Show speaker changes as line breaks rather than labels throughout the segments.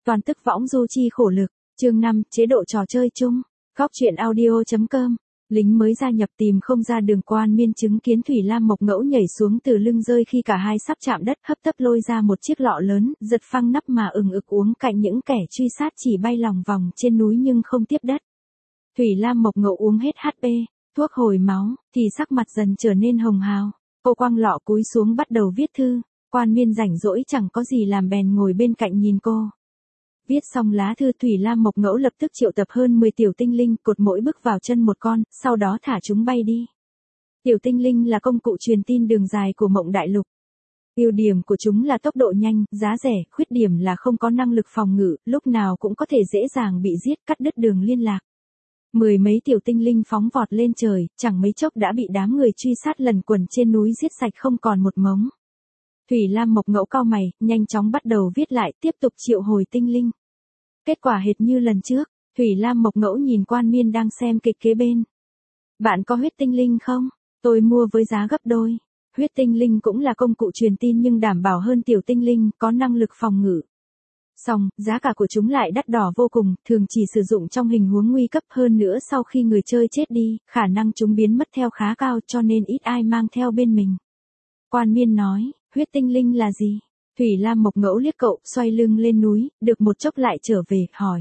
Toàn tức võng du chi khổ lực, chương 5, chế độ trò chơi chung, góc truyện audio.com. Lính mới gia nhập tìm không ra đường. Quan Miên chứng kiến Thủy Lam Mộc Ngẫu nhảy xuống từ lưng rơi khi cả hai sắp chạm đất, hấp tấp lôi ra một chiếc lọ lớn, giật phăng nắp mà ừng ực uống cạnh những kẻ truy sát chỉ bay lòng vòng trên núi nhưng không tiếp đất. Thủy Lam Mộc Ngẫu uống hết HP, thuốc hồi máu, thì sắc mặt dần trở nên hồng hào. Cô quăng lọ cúi xuống bắt đầu viết thư. Quan Miên rảnh rỗi chẳng có gì làm bèn ngồi bên cạnh nhìn cô. Viết xong lá thư, Thủy Lam Mộc Ngẫu lập tức triệu tập hơn 10 tiểu tinh linh, cột mỗi bức vào chân một con, sau đó thả chúng bay đi. Tiểu tinh linh là công cụ truyền tin đường dài của Mộng Đại Lục. Ưu điểm của chúng là tốc độ nhanh, giá rẻ, khuyết điểm là không có năng lực phòng ngự, lúc nào cũng có thể dễ dàng bị giết, cắt đứt đường liên lạc. Mười mấy tiểu tinh linh phóng vọt lên trời, chẳng mấy chốc đã bị đám người truy sát lần quần trên núi giết sạch không còn một mống. Thủy Lam Mộc Ngẫu cau mày, nhanh chóng bắt đầu viết lại, tiếp tục triệu hồi tinh linh. Kết quả hệt như lần trước, Thủy Lam Mộc Ngẫu nhìn Quan Miên đang xem kịch kế bên. Bạn có huyết tinh linh không? Tôi mua với giá gấp đôi. Huyết tinh linh cũng là công cụ truyền tin nhưng đảm bảo hơn tiểu tinh linh, có năng lực phòng ngự. Song, giá cả của chúng lại đắt đỏ vô cùng, thường chỉ sử dụng trong hình huống nguy cấp, hơn nữa sau khi người chơi chết đi, khả năng chúng biến mất theo khá cao cho nên ít ai mang theo bên mình. Quan Miên nói, huyết tinh linh là gì? Thủy Lam Mộc Ngẫu liếc cậu, xoay lưng lên núi, được một chốc lại trở về, hỏi.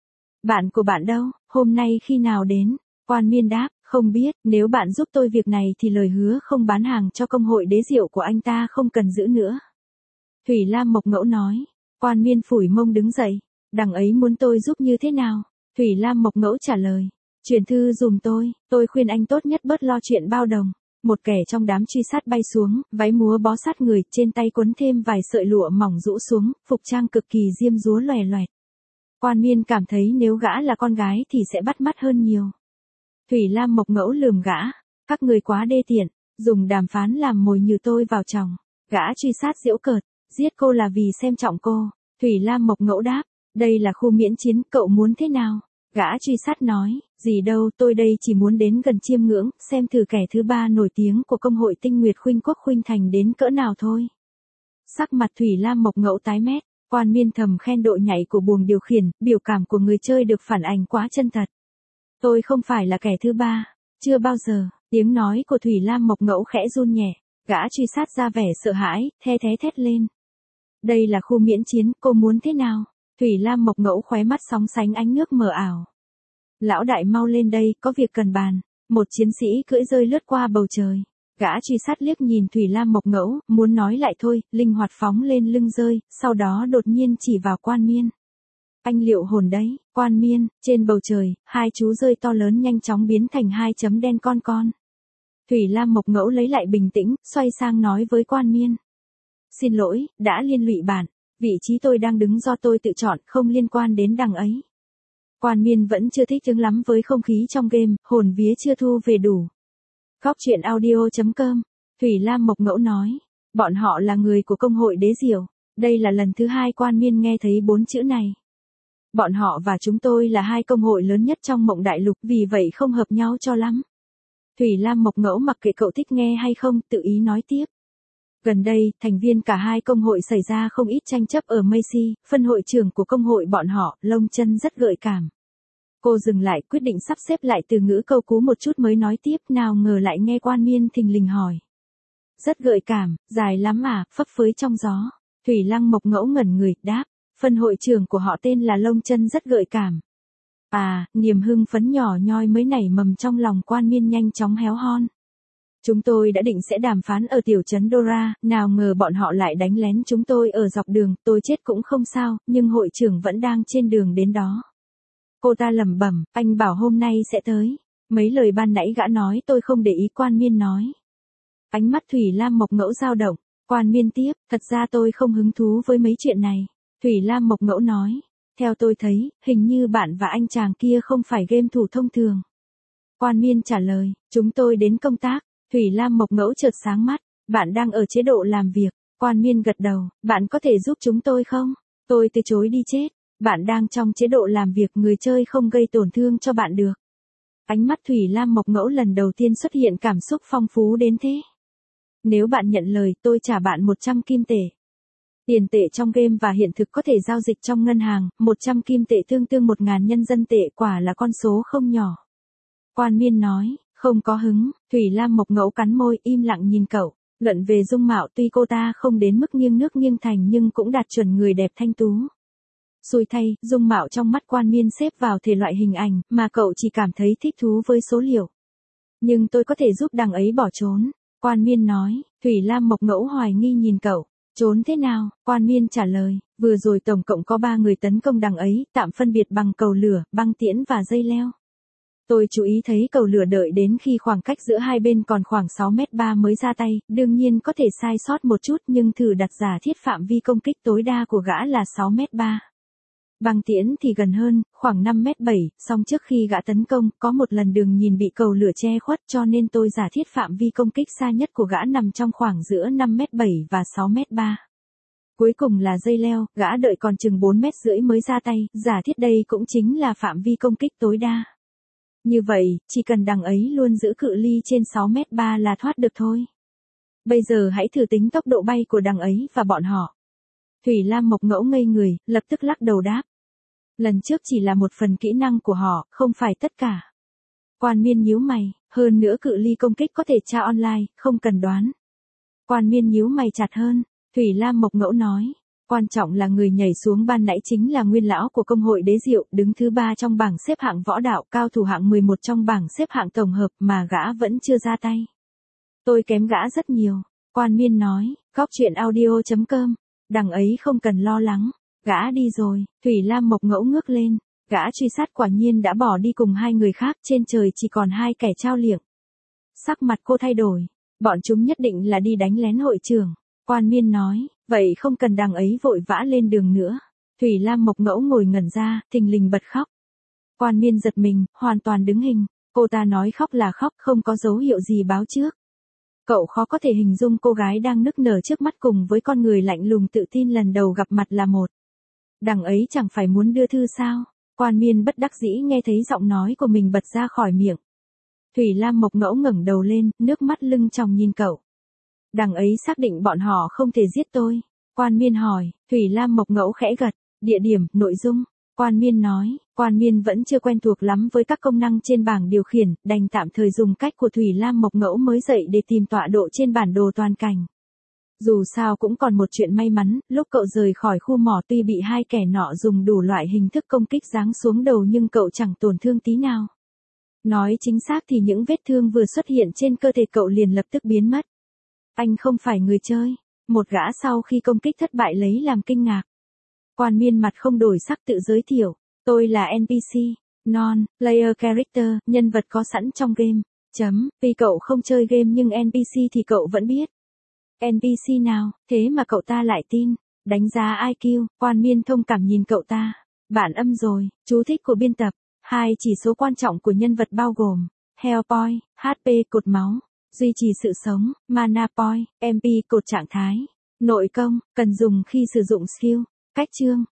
Bạn của bạn đâu, hôm nay khi nào đến? Quan Miên đáp, không biết, nếu bạn giúp tôi việc này thì lời hứa không bán hàng cho công hội đế diệu của anh ta không cần giữ nữa. Thủy Lam Mộc Ngẫu nói. Quan Miên phủi mông đứng dậy. Đằng ấy muốn tôi giúp như thế nào? Thủy Lam Mộc Ngẫu trả lời. Chuyển thư dùm tôi khuyên anh tốt nhất bớt lo chuyện bao đồng. Một kẻ trong đám truy sát bay xuống, váy múa bó sát người, trên tay quấn thêm vài sợi lụa mỏng rũ xuống, phục trang cực kỳ diêm dúa loè loẹt. Quan Miên cảm thấy nếu gã là con gái thì sẽ bắt mắt hơn nhiều. Thủy Lam Mộc Ngẫu lườm gã. Các người quá đê tiện, dùng đàm phán làm mồi nhử tôi vào chồng. Gã truy sát giễu cợt. Giết cô là vì xem trọng cô. Thủy Lam Mộc Ngẫu đáp. Đây là khu miễn chiến, cậu muốn thế nào? Gã truy sát nói. Gì đâu, tôi đây chỉ muốn đến gần chiêm ngưỡng, xem thử kẻ thứ ba nổi tiếng của công hội Tinh Nguyệt Khuynh Quốc Khuynh Thành đến cỡ nào thôi. Sắc mặt Thủy Lam Mộc Ngẫu tái mét. Quan Miên thầm khen độ nhạy của buồng điều khiển, biểu cảm của người chơi được phản ánh quá chân thật. Tôi không phải là kẻ thứ ba. Chưa bao giờ. Tiếng nói của Thủy Lam Mộc Ngẫu khẽ run nhẹ. Gã truy sát ra vẻ sợ hãi, the thé thét lên. Đây là khu miễn chiến, cô muốn thế nào? Thủy Lam Mộc Ngẫu khóe mắt sóng sánh ánh nước mờ ảo. Lão đại mau lên đây, có việc cần bàn. Một chiến sĩ cưỡi rơi lướt qua bầu trời. Gã truy sát liếc nhìn Thủy Lam Mộc Ngẫu, muốn nói lại thôi, linh hoạt phóng lên lưng rơi, sau đó đột nhiên chỉ vào Quan Miên. Anh liệu hồn đấy, Quan Miên, trên bầu trời, hai chú rơi to lớn nhanh chóng biến thành hai chấm đen con. Thủy Lam Mộc Ngẫu lấy lại bình tĩnh, xoay sang nói với Quan Miên. Xin lỗi, đã liên lụy bạn. Vị trí tôi đang đứng do tôi tự chọn, không liên quan đến đằng ấy. Quan Miên vẫn chưa thích ứng lắm với không khí trong game, hồn vía chưa thu về đủ. Góc truyện audio.com. Thủy Lam Mộc Ngẫu nói. Bọn họ là người của công hội đế diệu. Đây là lần thứ hai Quan Miên nghe thấy 4 chữ này. Bọn họ và chúng tôi là hai công hội lớn nhất trong Mộng Đại Lục, vì vậy không hợp nhau cho lắm. Thủy Lam Mộc Ngẫu mặc kệ cậu thích nghe hay không, tự ý nói tiếp. Gần đây, thành viên cả hai công hội xảy ra không ít tranh chấp ở Macy, phân hội trưởng của công hội bọn họ, lông chân rất gợi cảm. Cô dừng lại, quyết định sắp xếp lại từ ngữ câu cú một chút mới nói tiếp, nào ngờ lại nghe Quan Miên thình lình hỏi. Rất gợi cảm, dài lắm à, phấp phới trong gió. Thủy Lam Mộc Ngẫu ngẩn người, đáp, phân hội trưởng của họ tên là lông chân rất gợi cảm. À, niềm hưng phấn nhỏ nhoi mới nảy mầm trong lòng Quan Miên nhanh chóng héo hon. Chúng tôi đã định sẽ đàm phán ở tiểu trấn Dora, nào ngờ bọn họ lại đánh lén chúng tôi ở dọc đường, tôi chết cũng không sao, nhưng hội trưởng vẫn đang trên đường đến đó. Cô ta lẩm bẩm, anh bảo hôm nay sẽ tới. Mấy lời ban nãy gã nói tôi không để ý, Quan Miên nói. Ánh mắt Thủy Lam Mộc Ngẫu dao động. Quan Miên tiếp, thật ra tôi không hứng thú với mấy chuyện này. Thủy Lam Mộc Ngẫu nói. Theo tôi thấy, hình như bạn và anh chàng kia không phải game thủ thông thường. Quan Miên trả lời, chúng tôi đến công tác. Thủy Lam Mộc Ngẫu chợt sáng mắt. Bạn đang ở chế độ làm việc. Quan Miên gật đầu, bạn có thể giúp chúng tôi không? Tôi từ chối đi chết. Bạn đang trong chế độ làm việc, người chơi không gây tổn thương cho bạn được. Ánh mắt Thủy Lam Mộc Ngẫu lần đầu tiên xuất hiện cảm xúc phong phú đến thế. Nếu bạn nhận lời, tôi trả bạn 100 kim tệ. Tiền tệ trong game và hiện thực có thể giao dịch trong ngân hàng, 100 kim tệ tương đương 1.000 nhân dân tệ, quả là con số không nhỏ. Quan Miên nói, không có hứng. Thủy Lam Mộc Ngẫu cắn môi, im lặng nhìn cậu. Luận về dung mạo tuy cô ta không đến mức nghiêng nước nghiêng thành nhưng cũng đạt chuẩn người đẹp thanh tú. Xui thay, dung mạo trong mắt Quan Miên xếp vào thể loại hình ảnh, mà cậu chỉ cảm thấy thích thú với số liệu. Nhưng tôi có thể giúp đằng ấy bỏ trốn. Quan Miên nói. Thủy Lam Mộc Ngẫu hoài nghi nhìn cậu. Trốn thế nào? Quan Miên trả lời, vừa rồi tổng cộng có 3 người tấn công đằng ấy, tạm phân biệt bằng cầu lửa, băng tiễn và dây leo. Tôi chú ý thấy cầu lửa đợi đến khi khoảng cách giữa hai bên còn khoảng 6m3 mới ra tay, đương nhiên có thể sai sót một chút nhưng thử đặt giả thiết phạm vi công kích tối đa của gã là 6m3. Băng tiễn thì gần hơn, khoảng 5m7, song trước khi gã tấn công, có một lần đường nhìn bị cầu lửa che khuất cho nên tôi giả thiết phạm vi công kích xa nhất của gã nằm trong khoảng giữa 5m7 và 6m3. Cuối cùng là dây leo, gã đợi còn chừng 4m rưỡi mới ra tay, giả thiết đây cũng chính là phạm vi công kích tối đa. Như vậy, chỉ cần đằng ấy luôn giữ cự ly trên 6m3 là thoát được thôi. Bây giờ hãy thử tính tốc độ bay của đằng ấy và bọn họ. Thủy Lam Mộc Ngẫu ngây người, lập tức lắc đầu đáp. Lần trước chỉ là một phần kỹ năng của họ, không phải tất cả. Quan Miên nhíu mày, hơn nữa cự ly công kích có thể tra online, không cần đoán. Quan Miên nhíu mày chặt hơn, Thủy Lam Mộc Ngẫu nói. Quan trọng là người nhảy xuống ban nãy chính là nguyên lão của công hội đế diệu, đứng thứ 3 trong bảng xếp hạng võ đạo, cao thủ hạng 11 trong bảng xếp hạng tổng hợp mà gã vẫn chưa ra tay. Tôi kém gã rất nhiều. Quan Miên nói, Góc Truyện Audio.com. Đằng ấy không cần lo lắng. Gã đi rồi. Thủy Lam Mộc Ngẫu ngước lên. Gã truy sát quả nhiên đã bỏ đi cùng 2 người khác, trên trời chỉ còn 2 kẻ trao liệng. Sắc mặt cô thay đổi. Bọn chúng nhất định là đi đánh lén hội trưởng. Quan Miên nói, vậy không cần đằng ấy vội vã lên đường nữa. Thủy Lam Mộc Ngẫu ngồi ngẩn ra, thình lình bật khóc. Quan Miên giật mình, hoàn toàn đứng hình. Cô ta nói khóc là khóc, không có dấu hiệu gì báo trước. Cậu khó có thể hình dung cô gái đang nức nở trước mắt cùng với con người lạnh lùng tự tin lần đầu gặp mặt là một. Đằng ấy chẳng phải muốn đưa thư sao? Quan Miên bất đắc dĩ nghe thấy giọng nói của mình bật ra khỏi miệng. Thủy Lam Mộc Ngẫu ngẩng đầu lên, nước mắt lưng tròng nhìn cậu. Đằng ấy xác định bọn họ không thể giết tôi. Quan Miên hỏi, Thủy Lam Mộc Ngẫu khẽ gật. Địa điểm, nội dung. Quan Miên nói, Quan Miên vẫn chưa quen thuộc lắm với các công năng trên bảng điều khiển, đành tạm thời dùng cách của Thủy Lam Mộc Ngẫu mới dậy để tìm tọa độ trên bản đồ toàn cảnh. Dù sao cũng còn một chuyện may mắn, lúc cậu rời khỏi khu mỏ tuy bị 2 kẻ nọ dùng đủ loại hình thức công kích giáng xuống đầu nhưng cậu chẳng tổn thương tí nào. Nói chính xác thì những vết thương vừa xuất hiện trên cơ thể cậu liền lập tức biến mất. Anh không phải người chơi. Một gã sau khi công kích thất bại lấy làm kinh ngạc. Quan Miên mặt không đổi sắc tự giới thiệu. Tôi là NPC, non-player character, nhân vật có sẵn trong game. Vì cậu không chơi game nhưng NPC thì cậu vẫn biết. NPC nào, thế mà cậu ta lại tin. Đánh giá IQ, Quan Miên thông cảm nhìn cậu ta. Bản âm rồi, chú thích của biên tập. 2 chỉ số quan trọng của nhân vật bao gồm Health Point, HP cột máu, duy trì sự sống, Mana Point, MP cột trạng thái, nội công, cần dùng khi sử dụng skill. Cách chương